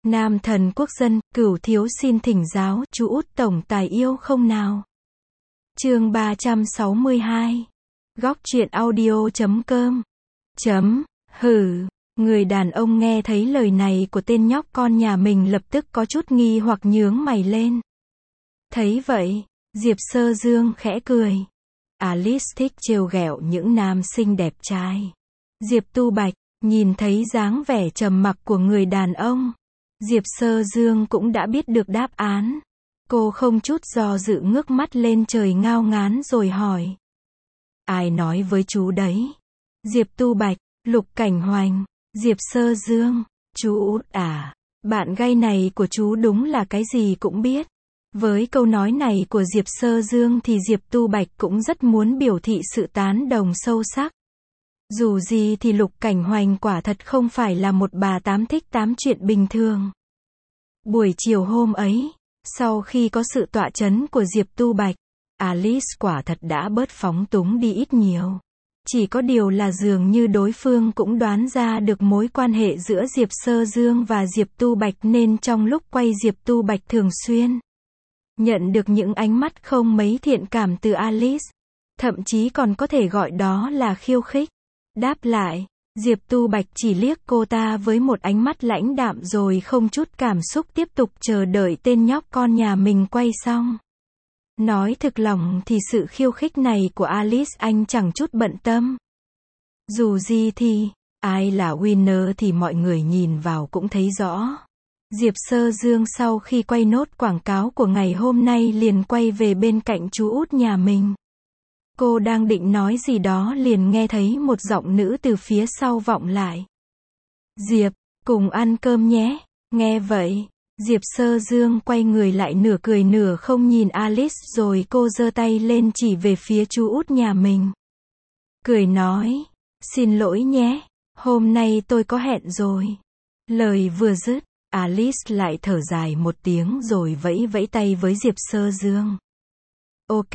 Nam thần quốc dân, Cửu thiếu xin thỉnh giáo, chú út tổng tài yêu không nào? Chương 362. Góc truyện audio.com. Hừ. Người đàn ông nghe thấy lời này của tên nhóc con nhà mình lập tức có chút nghi hoặc nhướng mày lên. Thấy vậy, Diệp Sơ Dương khẽ cười. Alice thích trêu ghẹo những nam sinh đẹp trai. Diệp Tu Bạch, nhìn thấy dáng vẻ trầm mặc của người đàn ông, Diệp Sơ Dương cũng đã biết được đáp án. Cô không chút do dự ngước mắt lên trời ngao ngán rồi hỏi. Ai nói với chú đấy? Diệp Tu Bạch, Lục Cảnh Hoành, Diệp Sơ Dương, chú út à, bạn gay này của chú đúng là cái gì cũng biết. Với câu nói này của Diệp Sơ Dương thì Diệp Tu Bạch cũng rất muốn biểu thị sự tán đồng sâu sắc. Dù gì thì Lục Cảnh Hoành quả thật không phải là một bà tám thích tám chuyện bình thường. Buổi chiều hôm ấy, sau khi có sự tọa chấn của Diệp Tu Bạch, Alice quả thật đã bớt phóng túng đi ít nhiều. Chỉ có điều là dường như đối phương cũng đoán ra được mối quan hệ giữa Diệp Sơ Dương và Diệp Tu Bạch nên trong lúc quay Diệp Tu Bạch thường xuyên nhận được những ánh mắt không mấy thiện cảm từ Alice. Thậm chí còn có thể gọi đó là khiêu khích. Đáp lại, Diệp Tu Bạch chỉ liếc cô ta với một ánh mắt lãnh đạm rồi không chút cảm xúc tiếp tục chờ đợi tên nhóc con nhà mình quay xong. Nói thực lòng thì sự khiêu khích này của Alice anh chẳng chút bận tâm. Dù gì thì, ai là winner thì mọi người nhìn vào cũng thấy rõ. Diệp Sơ Dương sau khi quay nốt quảng cáo của ngày hôm nay liền quay về bên cạnh chú út nhà mình. Cô đang định nói gì đó liền nghe thấy một giọng nữ từ phía sau vọng lại. Diệp, cùng ăn cơm nhé. Nghe vậy, Diệp Sơ Dương quay người lại nửa cười nửa không nhìn Alice rồi cô giơ tay lên chỉ về phía chú út nhà mình. Cười nói, xin lỗi nhé, hôm nay tôi có hẹn rồi. Lời vừa dứt, Alice lại thở dài một tiếng rồi vẫy vẫy tay với Diệp Sơ Dương. Ok,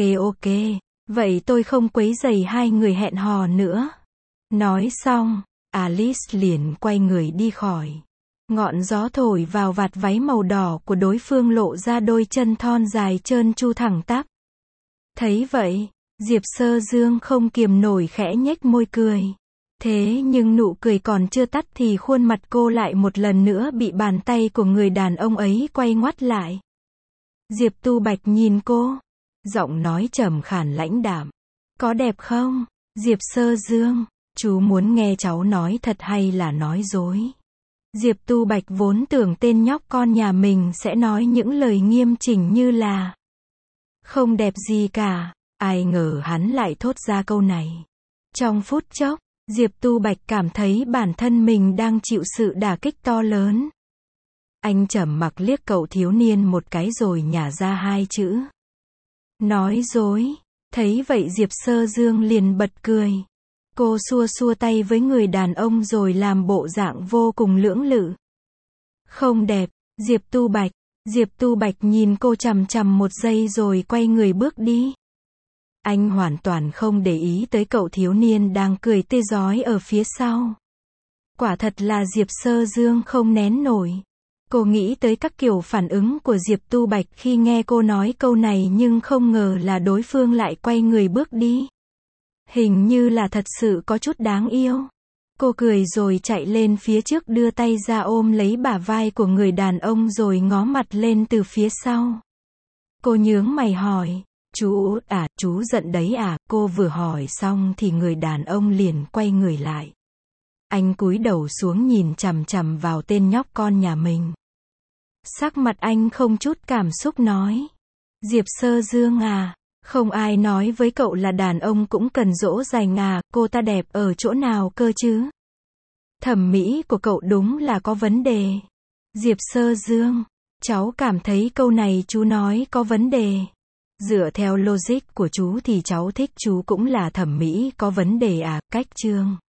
vậy tôi không quấy rầy hai người hẹn hò nữa. Nói xong, Alice liền quay người đi khỏi. Ngọn gió thổi vào vạt váy màu đỏ của đối phương lộ ra đôi chân thon dài trơn tru thẳng tắp. Thấy vậy, Diệp Sơ Dương không kiềm nổi khẽ nhếch môi cười. Thế nhưng nụ cười còn chưa tắt thì khuôn mặt cô lại một lần nữa bị bàn tay của người đàn ông ấy quay ngoắt lại. Diệp Tu Bạch nhìn cô, giọng nói trầm khàn lãnh đạm. Có đẹp không? Diệp Sơ Dương, chú muốn nghe cháu nói thật hay là nói dối? Diệp Tu Bạch vốn tưởng tên nhóc con nhà mình sẽ nói những lời nghiêm chỉnh như là không đẹp gì cả, ai ngờ hắn lại thốt ra câu này. Trong phút chốc, Diệp Tu Bạch cảm thấy bản thân mình đang chịu sự đả kích to lớn. Anh trầm mặc liếc cậu thiếu niên một cái rồi nhả ra hai chữ. Nói dối. Thấy vậy Diệp Sơ Dương liền bật cười. Cô xua xua tay với người đàn ông rồi làm bộ dạng vô cùng lưỡng lự. Không đẹp, Diệp Tu Bạch. Diệp Tu Bạch nhìn cô chằm chằm một giây rồi quay người bước đi. Anh hoàn toàn không để ý tới cậu thiếu niên đang cười tươi rói ở phía sau. Quả thật là Diệp Sơ Dương không nén nổi. Cô nghĩ tới các kiểu phản ứng của Diệp Tu Bạch khi nghe cô nói câu này nhưng không ngờ là đối phương lại quay người bước đi. Hình như là thật sự có chút đáng yêu. Cô cười rồi chạy lên phía trước đưa tay ra ôm lấy bả vai của người đàn ông rồi ngó mặt lên từ phía sau. Cô nhướng mày hỏi, chú út à, chú giận đấy à? Cô vừa hỏi xong thì người đàn ông liền quay người lại. Anh cúi đầu xuống nhìn chằm chằm vào tên nhóc con nhà mình. Sắc mặt anh không chút cảm xúc nói. Diệp Sơ Dương à, không ai nói với cậu là đàn ông cũng cần dỗ dành à, cô ta đẹp ở chỗ nào cơ chứ? Thẩm mỹ của cậu đúng là có vấn đề. Diệp Sơ Dương, cháu cảm thấy câu này chú nói có vấn đề. Dựa theo logic của chú thì cháu thích chú cũng là thẩm mỹ có vấn đề à, cách chương.